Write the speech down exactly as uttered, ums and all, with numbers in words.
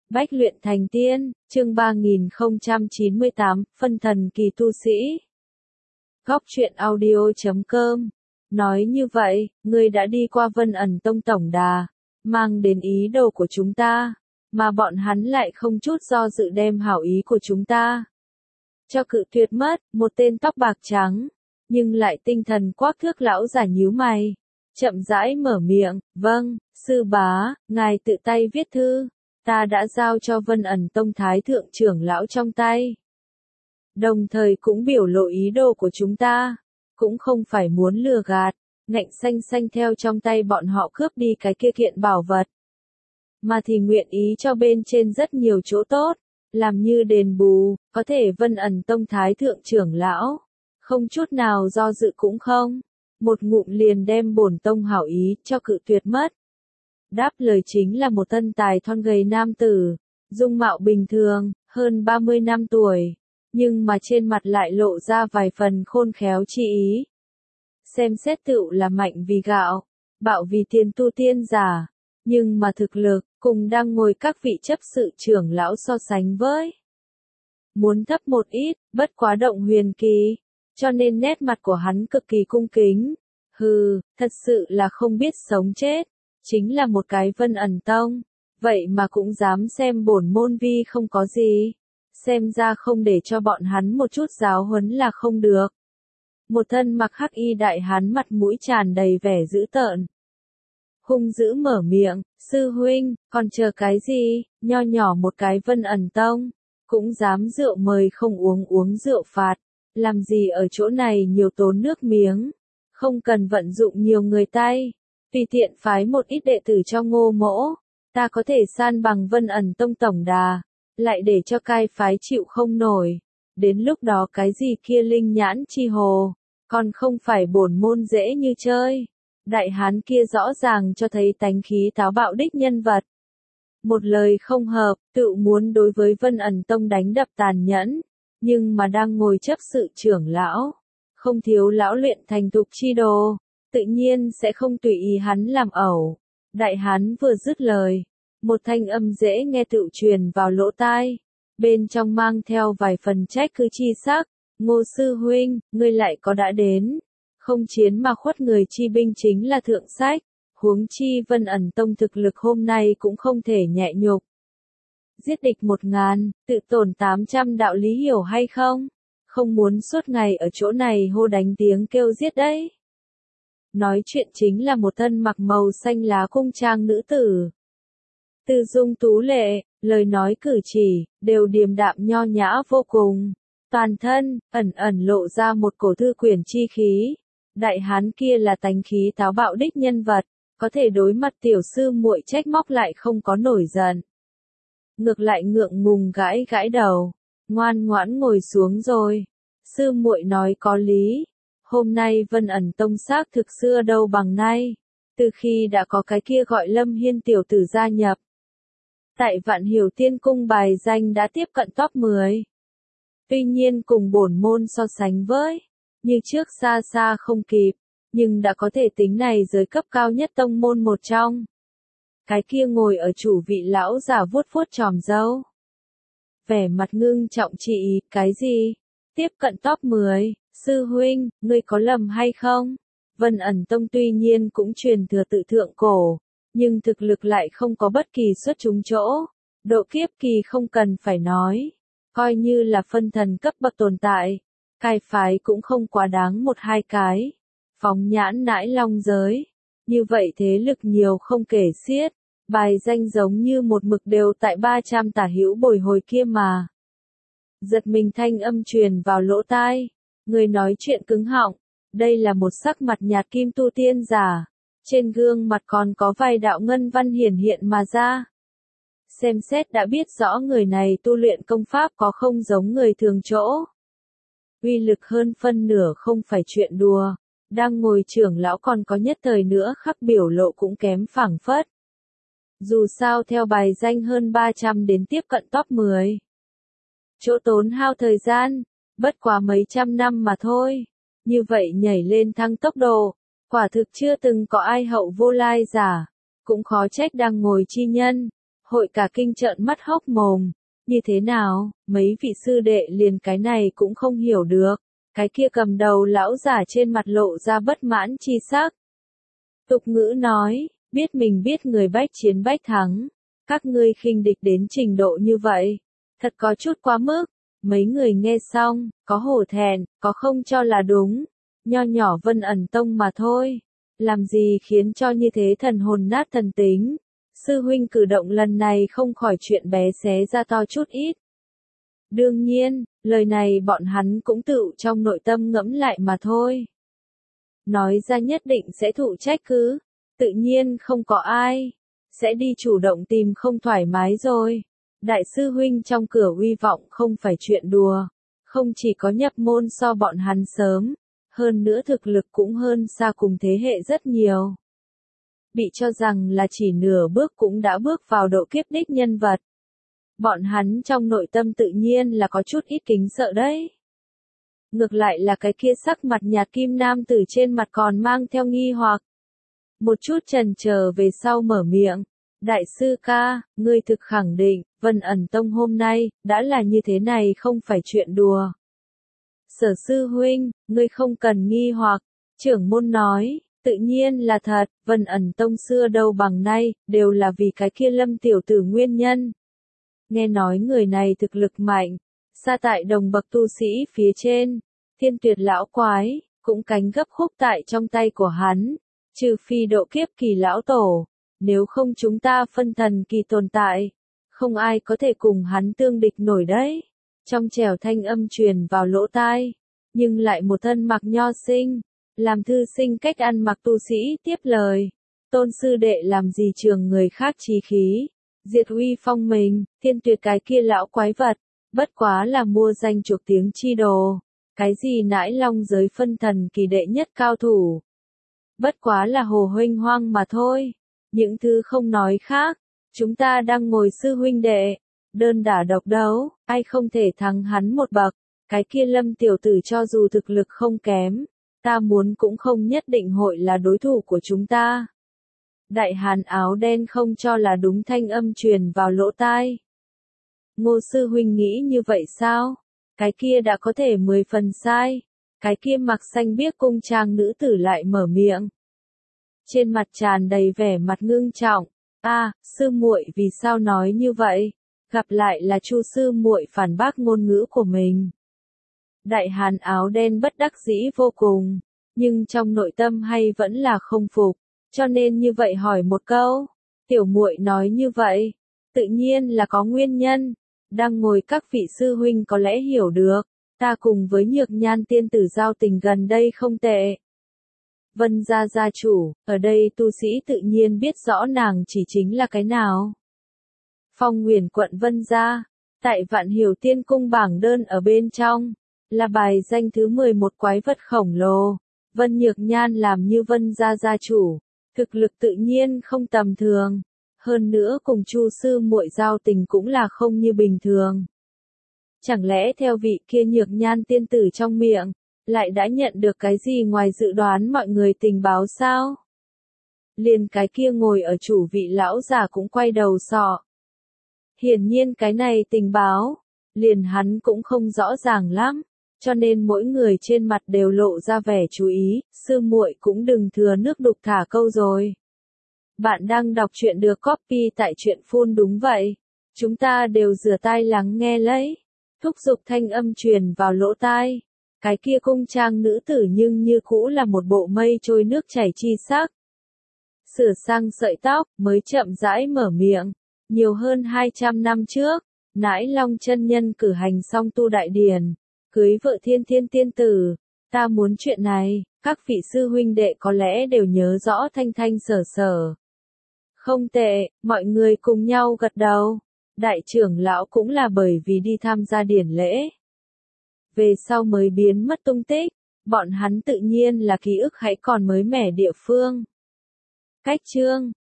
Bách luyện thành tiên, chương ba nghìn không trăm chín mươi tám, phân thần kỳ tu sĩ. Góc truyện audio chấm com. Nói như vậy, ngươi đã đi qua Vân ẩn tông tổng đà, mang đến ý đồ của chúng ta, mà bọn hắn lại không chút do dự đem hảo ý của chúng ta cho cự tuyệt mất. Một tên tóc bạc trắng, nhưng lại tinh thần quắc thước lão già nhíu mày, chậm rãi mở miệng, vâng, sư bá, ngài tự tay viết thư, ta đã giao cho Vân ẩn tông thái thượng trưởng lão trong tay. Đồng thời cũng biểu lộ ý đồ của chúng ta, cũng không phải muốn lừa gạt, ngạnh xanh xanh theo trong tay bọn họ cướp đi cái kia kiện bảo vật, mà thì nguyện ý cho bên trên rất nhiều chỗ tốt, làm như đền bù. Có thể Vân ẩn tông thái thượng trưởng lão không chút nào do dự cũng không, một ngụm liền đem bổn tông hảo ý cho cự tuyệt mất. Đáp lời chính là một thân tài thon gầy nam tử, dung mạo bình thường, hơn ba mươi năm tuổi, nhưng mà trên mặt lại lộ ra vài phần khôn khéo chi ý. Xem xét tựu là mạnh vì gạo, bạo vì tiền tu tiên giả, nhưng mà thực lực, cùng đang ngồi các vị chấp sự trưởng lão so sánh với. Muốn thấp một ít, bất quá động huyền kỳ, cho nên nét mặt của hắn cực kỳ cung kính. Hừ, thật sự là không biết sống chết, chính là một cái Vân ẩn tông, vậy mà cũng dám xem bổn môn vi không có gì. Xem ra không để cho bọn hắn một chút giáo huấn là không được. Một thân mặc hắc y đại hán mặt mũi tràn đầy vẻ dữ tợn, hung dữ mở miệng, sư huynh, còn chờ cái gì, nho nhỏ một cái Vân ẩn tông, cũng dám rượu mời không uống uống rượu phạt, làm gì ở chỗ này nhiều tốn nước miếng, không cần vận dụng nhiều người tay, tùy tiện phái một ít đệ tử cho Ngô mỗ, ta có thể san bằng Vân ẩn tông tổng đà, lại để cho cai phái chịu không nổi, đến lúc đó cái gì kia linh nhãn chi hồ, còn không phải bổn môn dễ như chơi. Đại hán kia rõ ràng cho thấy tánh khí táo bạo đích nhân vật. Một lời không hợp, tự muốn đối với Vân ẩn tông đánh đập tàn nhẫn, nhưng mà đang ngồi chấp sự trưởng lão, không thiếu lão luyện thành thục chi đồ, tự nhiên sẽ không tùy ý hắn làm ẩu. Đại hán vừa dứt lời, một thanh âm dễ nghe tự truyền vào lỗ tai, bên trong mang theo vài phần trách cứ chi sắc, Ngô sư huynh, ngươi lại có đã đến. Không chiến mà khuất người chi binh chính là thượng sách, huống chi Vân ẩn tông thực lực hôm nay cũng không thể nhẹ nhục. Giết địch một ngàn, tự tổn tám trăm đạo lý hiểu hay không? Không muốn suốt ngày ở chỗ này hô đánh tiếng kêu giết đấy. Nói chuyện chính là một thân mặc màu xanh lá cung trang nữ tử. Từ dung tú lệ, lời nói cử chỉ, đều điềm đạm nho nhã vô cùng. Toàn thân, ẩn ẩn lộ ra một cổ thư quyển chi khí. Đại hán kia là tánh khí táo bạo đích nhân vật, có thể đối mặt tiểu sư muội trách móc lại không có nổi giận. Ngược lại ngượng ngùng gãi gãi đầu, ngoan ngoãn ngồi xuống rồi. Sư muội nói có lý, hôm nay Vân ẩn tông xác thực xưa đâu bằng nay, từ khi đã có cái kia gọi Lâm Hiên tiểu tử gia nhập. Tại Vạn Hiểu Tiên cung bài danh đã tiếp cận top mười. Tuy nhiên cùng bổn môn so sánh với, như trước xa xa không kịp, nhưng đã có thể tính này giới cấp cao nhất tông môn một trong. Cái kia ngồi ở chủ vị lão giả vuốt vuốt tròm râu, vẻ mặt ngưng trọng chị, cái gì? Tiếp cận top mười, sư huynh, ngươi có lầm hay không? Vân ẩn tông tuy nhiên cũng truyền thừa tự thượng cổ, nhưng thực lực lại không có bất kỳ xuất chúng chỗ, độ kiếp kỳ không cần phải nói, coi như là phân thần cấp bậc tồn tại. Cai phái cũng không quá đáng một hai cái, phóng nhãn nãi long giới, như vậy thế lực nhiều không kể xiết, bài danh giống như một mực đều tại ba trăm tả hữu bồi hồi kia mà. Giật mình thanh âm truyền vào lỗ tai, người nói chuyện cứng họng, đây là một sắc mặt nhạt kim tu tiên giả, trên gương mặt còn có vài đạo ngân văn hiển hiện mà ra. Xem xét đã biết rõ người này tu luyện công pháp có không giống người thường chỗ. Uy lực hơn phân nửa không phải chuyện đùa, đang ngồi trưởng lão còn có nhất thời nữa khắc biểu lộ cũng kém phảng phất. Dù sao theo bài danh hơn ba trăm đến tiếp cận top mười. Chỗ tốn hao thời gian, bất quá mấy trăm năm mà thôi, như vậy nhảy lên thăng tốc độ, quả thực chưa từng có ai hậu vô lai giả, cũng khó trách đang ngồi chi nhân. Hội cả kinh trợn mắt hốc mồm. Như thế nào, mấy vị sư đệ liền cái này cũng không hiểu được. Cái kia cầm đầu lão giả trên mặt lộ ra bất mãn chi sắc. Tục ngữ nói, biết mình biết người bách chiến bách thắng. Các ngươi khinh địch đến trình độ như vậy. Thật có chút quá mức. Mấy người nghe xong, có hổ thẹn, có không cho là đúng. Nho nhỏ Vân Ẩn Tông mà thôi. Làm gì khiến cho như thế thần hồn nát thần tính. Sư huynh cử động lần này không khỏi chuyện bé xé ra to chút ít. Đương nhiên, lời này bọn hắn cũng tự trong nội tâm ngẫm lại mà thôi. Nói ra nhất định sẽ thụ trách cứ. Tự nhiên không có ai. Sẽ đi chủ động tìm không thoải mái rồi. Đại sư huynh trong cửa uy vọng không phải chuyện đùa. Không chỉ có nhập môn so bọn hắn sớm. Hơn nữa thực lực cũng hơn xa cùng thế hệ rất nhiều. Bị cho rằng là chỉ nửa bước cũng đã bước vào độ kiếp đích nhân vật. Bọn hắn trong nội tâm tự nhiên là có chút ít kính sợ đấy. Ngược lại là cái kia sắc mặt nhạt kim nam tử trên mặt còn mang theo nghi hoặc. Một chút chần chờ về sau mở miệng. Đại sư ca, ngươi thực khẳng định, Vân Ẩn Tông hôm nay, đã là như thế này không phải chuyện đùa. Sở sư huynh, ngươi không cần nghi hoặc, trưởng môn nói, tự nhiên là thật, Vân Ẩn Tông xưa đâu bằng nay, đều là vì cái kia Lâm tiểu tử nguyên nhân. Nghe nói người này thực lực mạnh, xa tại đồng bậc tu sĩ phía trên, thiên tuyệt lão quái, cũng cánh gấp khúc tại trong tay của hắn, trừ phi độ kiếp kỳ lão tổ, nếu không chúng ta phân thần kỳ tồn tại, không ai có thể cùng hắn tương địch nổi đấy. Trong trẻo thanh âm truyền vào lỗ tai, nhưng lại một thân mặc nho sinh, làm thư sinh cách ăn mặc tu sĩ tiếp lời. Tôn sư đệ làm gì trường người khác chí khí, diệt uy phong mình, thiên tuyệt cái kia lão quái vật, bất quá là mua danh chuộc tiếng chi đồ, cái gì nãi long giới phân thần kỳ đệ nhất cao thủ. Bất quá là hồ huynh hoang mà thôi, những thứ không nói khác, chúng ta đang ngồi sư huynh đệ. Đơn đả độc đấu, ai không thể thắng hắn một bậc, cái kia Lâm tiểu tử cho dù thực lực không kém, ta muốn cũng không nhất định hội là đối thủ của chúng ta. Đại hán áo đen không cho là đúng thanh âm truyền vào lỗ tai. Ngô sư huynh nghĩ như vậy sao? Cái kia đã có thể mười phần sai. Cái kia mặc xanh biếc cung trang nữ tử lại mở miệng. Trên mặt tràn đầy vẻ mặt ngưng trọng. A, à, sư muội vì sao nói như vậy? Gặp lại là Chu sư muội phản bác ngôn ngữ của mình. Đại hán áo đen bất đắc dĩ vô cùng, nhưng trong nội tâm hay vẫn là không phục, cho nên như vậy hỏi một câu. Tiểu muội nói như vậy, tự nhiên là có nguyên nhân. Đang ngồi các vị sư huynh có lẽ hiểu được, ta cùng với Nhược Nhan tiên tử giao tình gần đây không tệ. Vân gia gia chủ, ở đây tu sĩ tự nhiên biết rõ nàng chỉ chính là cái nào. Phong Nguyền quận Vân gia, tại Vạn Hiểu Tiên cung bảng đơn ở bên trong, là bài danh thứ mười một quái vật khổng lồ. Vân Nhược Nhan làm như Vân gia gia chủ, thực lực tự nhiên không tầm thường, hơn nữa cùng Chu sư muội giao tình cũng là không như bình thường. Chẳng lẽ theo vị kia Nhược Nhan tiên tử trong miệng, lại đã nhận được cái gì ngoài dự đoán mọi người tình báo sao? Liền cái kia ngồi ở chủ vị lão già cũng quay đầu sọ. Hiển nhiên cái này tình báo, liền hắn cũng không rõ ràng lắm, cho nên mỗi người trên mặt đều lộ ra vẻ chú ý, sư muội cũng đừng thừa nước đục thả câu rồi. Bạn đang đọc truyện được copy tại truyện phun đúng vậy. Chúng ta đều rửa tai lắng nghe lấy. Thúc giục thanh âm truyền vào lỗ tai. Cái kia cung trang nữ tử nhưng như cũ là một bộ mây trôi nước chảy chi sắc. Sửa sang sợi tóc, mới chậm rãi mở miệng. Nhiều hơn hai trăm năm trước, Nãi Long chân nhân cử hành xong tu đại điển, cưới vợ Thiên Thiên tiên tử. Ta muốn chuyện này, các vị sư huynh đệ có lẽ đều nhớ rõ thanh thanh sở sở. Không tệ, mọi người cùng nhau gật đầu. Đại trưởng lão cũng là bởi vì đi tham gia điển lễ. Về sau mới biến mất tung tích, bọn hắn tự nhiên là ký ức hãy còn mới mẻ địa phương. Cách chương